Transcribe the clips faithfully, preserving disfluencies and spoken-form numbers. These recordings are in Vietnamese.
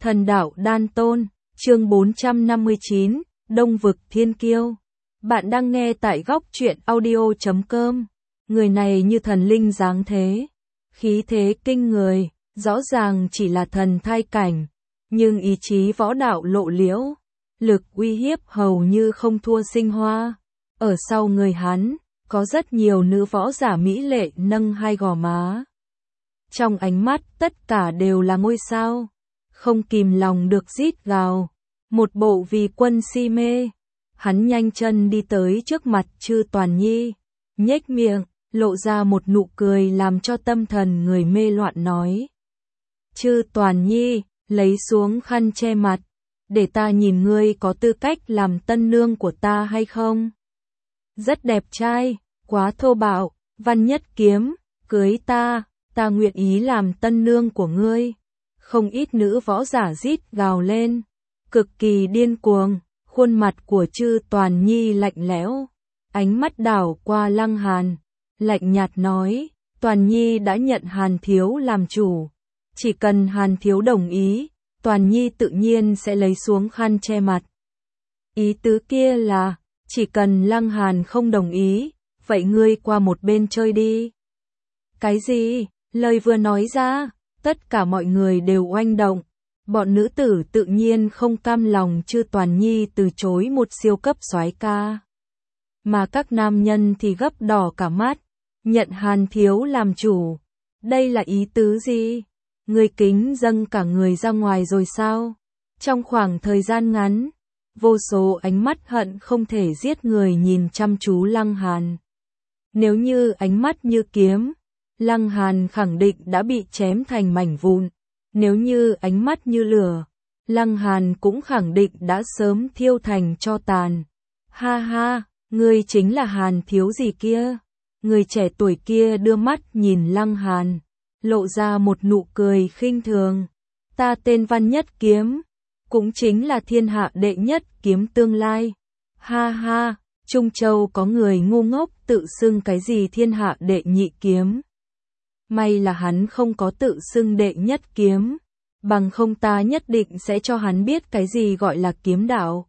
Thần đạo đan tôn, chương bốn trăm năm mươi chín, Đông vực thiên kiêu. Bạn đang nghe tại góc truyện audio chấm com. Người này như thần linh dáng thế, khí thế kinh người, rõ ràng chỉ là thần thai cảnh, nhưng ý chí võ đạo lộ liễu, lực uy hiếp hầu như không thua Sinh Hoa. Ở sau người hắn, có rất nhiều nữ võ giả mỹ lệ nâng hai gò má. Trong ánh mắt tất cả đều là ngôi sao, không kìm lòng được rít gào, một bộ vì quân si mê. Hắn nhanh chân đi tới trước mặt Chư Toàn Nhi, nhếch miệng, lộ ra một nụ cười làm cho tâm thần người mê loạn nói. Chư Toàn Nhi, lấy xuống khăn che mặt, để ta nhìn ngươi có tư cách làm tân nương của ta hay không. Rất đẹp trai, quá thô bạo, Văn Nhất Kiếm, cưới ta, ta nguyện ý làm tân nương của ngươi. Không ít nữ võ giả rít gào lên, cực kỳ điên cuồng, khuôn mặt của Chư Toàn Nhi lạnh lẽo, ánh mắt đảo qua Lăng Hàn, lạnh nhạt nói, Toàn Nhi đã nhận Hàn thiếu làm chủ, chỉ cần Hàn thiếu đồng ý, Toàn Nhi tự nhiên sẽ lấy xuống khăn che mặt. Ý tứ kia là, chỉ cần Lăng Hàn không đồng ý, vậy ngươi qua một bên chơi đi. Cái gì? Lời vừa nói ra, tất cả mọi người đều oanh động. Bọn nữ tử tự nhiên không cam lòng Chư Toàn Nhi từ chối một siêu cấp soái ca. Mà các nam nhân thì gấp đỏ cả mắt, nhận Hàn thiếu làm chủ. Đây là ý tứ gì? Người kính dâng cả người ra ngoài rồi sao? Trong khoảng thời gian ngắn, vô số ánh mắt hận không thể giết người nhìn chăm chú Lăng Hàn. Nếu như ánh mắt như kiếm, Lăng Hàn khẳng định đã bị chém thành mảnh vụn. Nếu như ánh mắt như lửa, Lăng Hàn cũng khẳng định đã sớm thiêu thành tro tàn. Ha ha, ngươi chính là Hàn thiếu gì kia? Người trẻ tuổi kia đưa mắt nhìn Lăng Hàn, lộ ra một nụ cười khinh thường. Ta tên Văn Nhất Kiếm, cũng chính là thiên hạ đệ nhất kiếm tương lai. Ha ha, Trung Châu có người ngu ngốc tự xưng cái gì thiên hạ đệ nhị kiếm. May là hắn không có tự xưng đệ nhất kiếm, bằng không ta nhất định sẽ cho hắn biết cái gì gọi là kiếm đạo.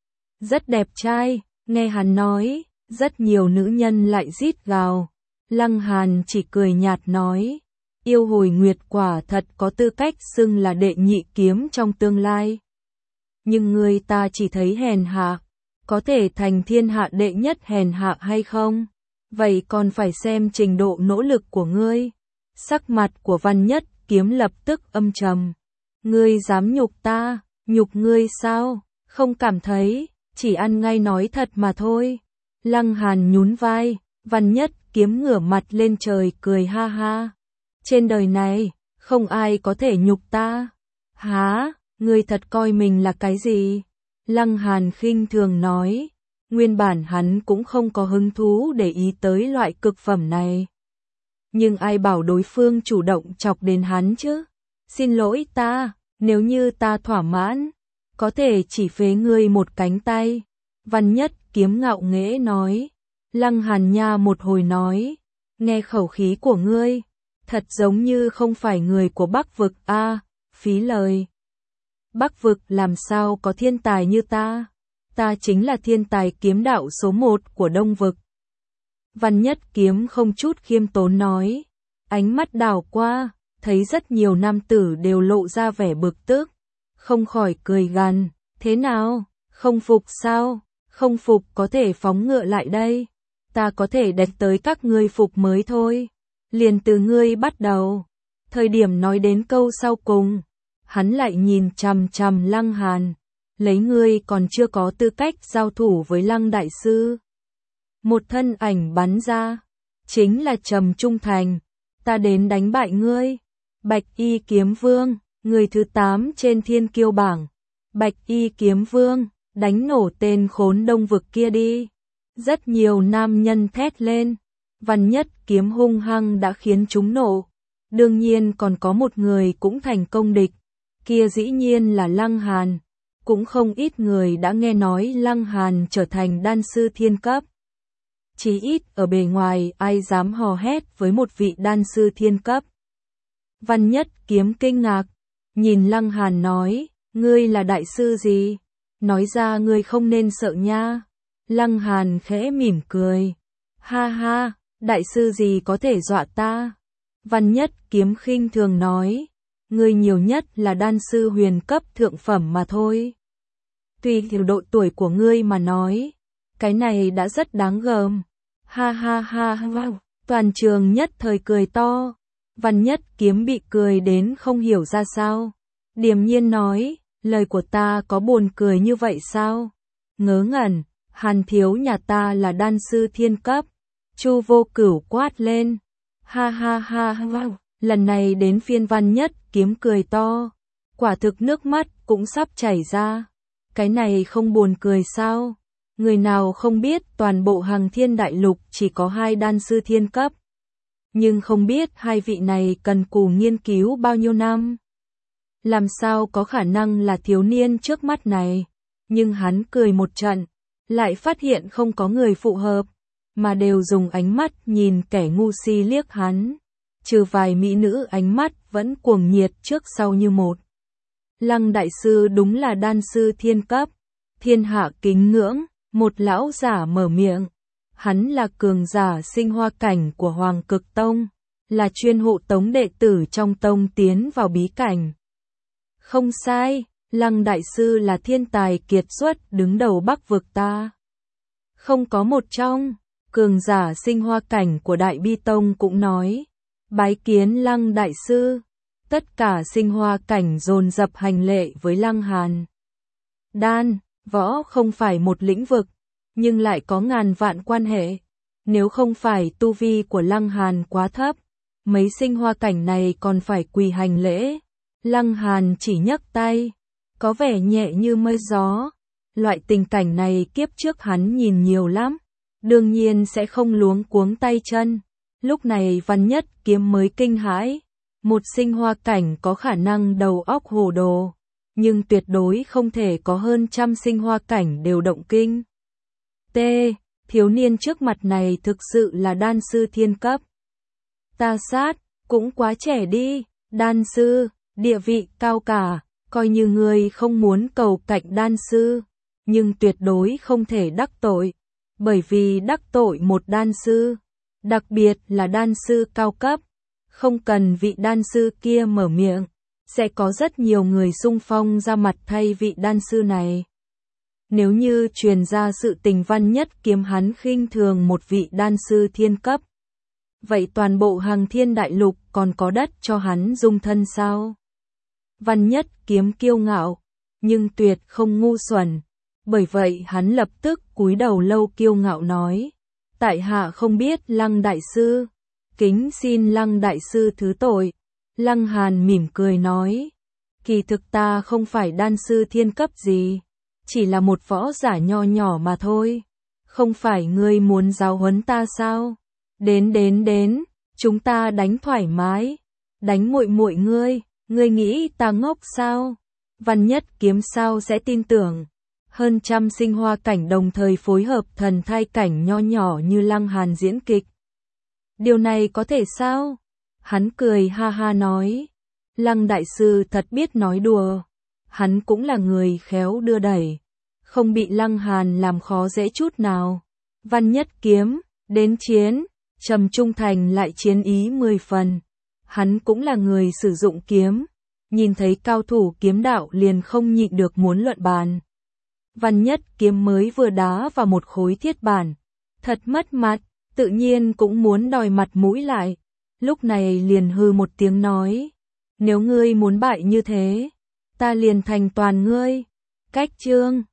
Rất đẹp trai, nghe hắn nói, rất nhiều nữ nhân lại rít gào. Lăng Hàn chỉ cười nhạt nói, yêu hồi nguyệt quả thật có tư cách xưng là đệ nhị kiếm trong tương lai. Nhưng người ta chỉ thấy hèn hạ, có thể thành thiên hạ đệ nhất hèn hạ hay không? Vậy còn phải xem trình độ nỗ lực của ngươi. Sắc mặt của Văn Nhất Kiếm lập tức âm trầm. Ngươi dám nhục ta, nhục ngươi sao? Không cảm thấy, chỉ ăn ngay nói thật mà thôi. Lăng Hàn nhún vai, Văn Nhất Kiếm ngửa mặt lên trời cười ha ha. Trên đời này, không ai có thể nhục ta. Hả, ngươi thật coi mình là cái gì? Lăng Hàn khinh thường nói, nguyên bản hắn cũng không có hứng thú để ý tới loại cực phẩm này. Nhưng ai bảo đối phương chủ động chọc đến hắn chứ? Xin lỗi ta, nếu như ta thỏa mãn, có thể chỉ phế ngươi một cánh tay. Văn Nhất Kiếm ngạo nghễ nói. Lăng Hàn nha một hồi nói, nghe khẩu khí của ngươi, thật giống như không phải người của Bắc vực a, à, phí lời. Bắc vực làm sao có thiên tài như ta? Ta chính là thiên tài kiếm đạo số một của Đông vực. Văn Nhất Kiếm không chút khiêm tốn nói, ánh mắt đảo qua, thấy rất nhiều nam tử đều lộ ra vẻ bực tức, không khỏi cười gằn, thế nào, không phục sao, không phục có thể phóng ngựa lại đây, ta có thể đánh tới các ngươi phục mới thôi, liền từ ngươi bắt đầu. Thời điểm nói đến câu sau cùng, hắn lại nhìn chằm chằm Lăng Hàn, lấy ngươi còn chưa có tư cách giao thủ với Lăng đại sư. Một thân ảnh bắn ra, chính là Trầm Trung Thành, ta đến đánh bại ngươi. Bạch Y Kiếm Vương, người thứ tám trên thiên kiêu bảng. Bạch Y Kiếm Vương, đánh nổ tên khốn Đông vực kia đi. Rất nhiều nam nhân thét lên, Văn Nhất Kiếm hung hăng đã khiến chúng nổ. Đương nhiên còn có một người cũng thành công địch, kia dĩ nhiên là Lăng Hàn. Cũng không ít người đã nghe nói Lăng Hàn trở thành đan sư thiên cấp. Chí ít ở bề ngoài ai dám hò hét với một vị đan sư thiên cấp. Văn Nhất Kiếm kinh ngạc, nhìn Lăng Hàn nói, ngươi là đại sư gì? Nói ra ngươi không nên sợ nha. Lăng Hàn khẽ mỉm cười. Ha ha, đại sư gì có thể dọa ta? Văn Nhất Kiếm khinh thường nói, ngươi nhiều nhất là đan sư huyền cấp thượng phẩm mà thôi. Tùy theo độ tuổi của ngươi mà nói, cái này đã rất đáng gờm. Ha ha ha ha, toàn trường nhất thời cười to. Văn Nhất Kiếm bị cười đến không hiểu ra sao. Điềm nhiên nói, lời của ta có buồn cười như vậy sao? Ngớ ngẩn, Hàn thiếu nhà ta là đan sư thiên cấp. Chu Vô Cửu quát lên. Ha ha ha ha, lần này đến phiên Văn Nhất Kiếm cười to. Quả thực nước mắt cũng sắp chảy ra. Cái này không buồn cười sao? Người nào không biết toàn bộ Hằng Thiên Đại Lục chỉ có hai đan sư thiên cấp. Nhưng không biết hai vị này cần cù nghiên cứu bao nhiêu năm. Làm sao có khả năng là thiếu niên trước mắt này. Nhưng hắn cười một trận, lại phát hiện không có người phụ hợp, mà đều dùng ánh mắt nhìn kẻ ngu si liếc hắn. Trừ vài mỹ nữ ánh mắt vẫn cuồng nhiệt trước sau như một. Lăng đại sư đúng là đan sư thiên cấp, thiên hạ kính ngưỡng, một lão giả mở miệng. Hắn là cường giả sinh hoa cảnh của Hoàng Cực Tông, là chuyên hộ tống đệ tử trong tông tiến vào bí cảnh. Không sai, Lăng đại sư là thiên tài kiệt xuất đứng đầu Bắc vực ta. Không có một trong, cường giả sinh hoa cảnh của Đại Bi Tông cũng nói, bái kiến Lăng đại sư. Tất cả sinh hoa cảnh dồn dập hành lễ với Lăng Hàn. Đan, võ không phải một lĩnh vực, nhưng lại có ngàn vạn quan hệ. Nếu không phải tu vi của Lăng Hàn quá thấp, mấy sinh hoa cảnh này còn phải quỳ hành lễ. Lăng Hàn chỉ nhấc tay, có vẻ nhẹ như mây gió. Loại tình cảnh này kiếp trước hắn nhìn nhiều lắm, đương nhiên sẽ không luống cuống tay chân. Lúc này Văn Nhất Kiếm mới kinh hãi. Một sinh hoa cảnh có khả năng đầu óc hồ đồ, nhưng tuyệt đối không thể có hơn trăm sinh hoa cảnh đều động kinh. T. Thiếu niên trước mặt này thực sự là đan sư thiên cấp. Ta sát, cũng quá trẻ đi, đan sư, địa vị cao cả, coi như người không muốn cầu cạnh đan sư, nhưng tuyệt đối không thể đắc tội, bởi vì đắc tội một đan sư, đặc biệt là đan sư cao cấp. Không cần vị đan sư kia mở miệng, sẽ có rất nhiều người xung phong ra mặt thay vị đan sư này. Nếu như truyền ra sự tình Văn Nhất Kiếm hắn khinh thường một vị đan sư thiên cấp, vậy toàn bộ Hằng Thiên Đại Lục còn có đất cho hắn dung thân sao? Văn Nhất Kiếm kiêu ngạo, nhưng tuyệt không ngu xuẩn, bởi vậy hắn lập tức cúi đầu lâu kiêu ngạo nói, tại hạ không biết Lăng đại sư. Kính xin Lăng đại sư thứ tội. Lăng Hàn mỉm cười nói, kỳ thực ta không phải đan sư thiên cấp gì, chỉ là một võ giả nho nhỏ mà thôi. Không phải ngươi muốn giáo huấn ta sao? Đến đến đến, chúng ta đánh thoải mái, đánh muội muội ngươi, ngươi nghĩ ta ngốc sao? Văn Nhất Kiếm sao sẽ tin tưởng? Hơn trăm sinh hoa cảnh đồng thời phối hợp thần thai cảnh nho nhỏ như Lăng Hàn diễn kịch. Điều này có thể sao? Hắn cười ha ha nói. Lăng đại sư thật biết nói đùa. Hắn cũng là người khéo đưa đẩy, không bị Lăng Hàn làm khó dễ chút nào. Văn Nhất Kiếm, đến chiến, trầm trung thành lại chiến ý mười phần. Hắn cũng là người sử dụng kiếm, nhìn thấy cao thủ kiếm đạo liền không nhịn được muốn luận bàn. Văn Nhất Kiếm mới vừa đá vào một khối thiết bản, thật mất mặt. Tự nhiên cũng muốn đòi mặt mũi lại, lúc này liền hư một tiếng nói, nếu ngươi muốn bại như thế, ta liền thành toàn ngươi. Cách chương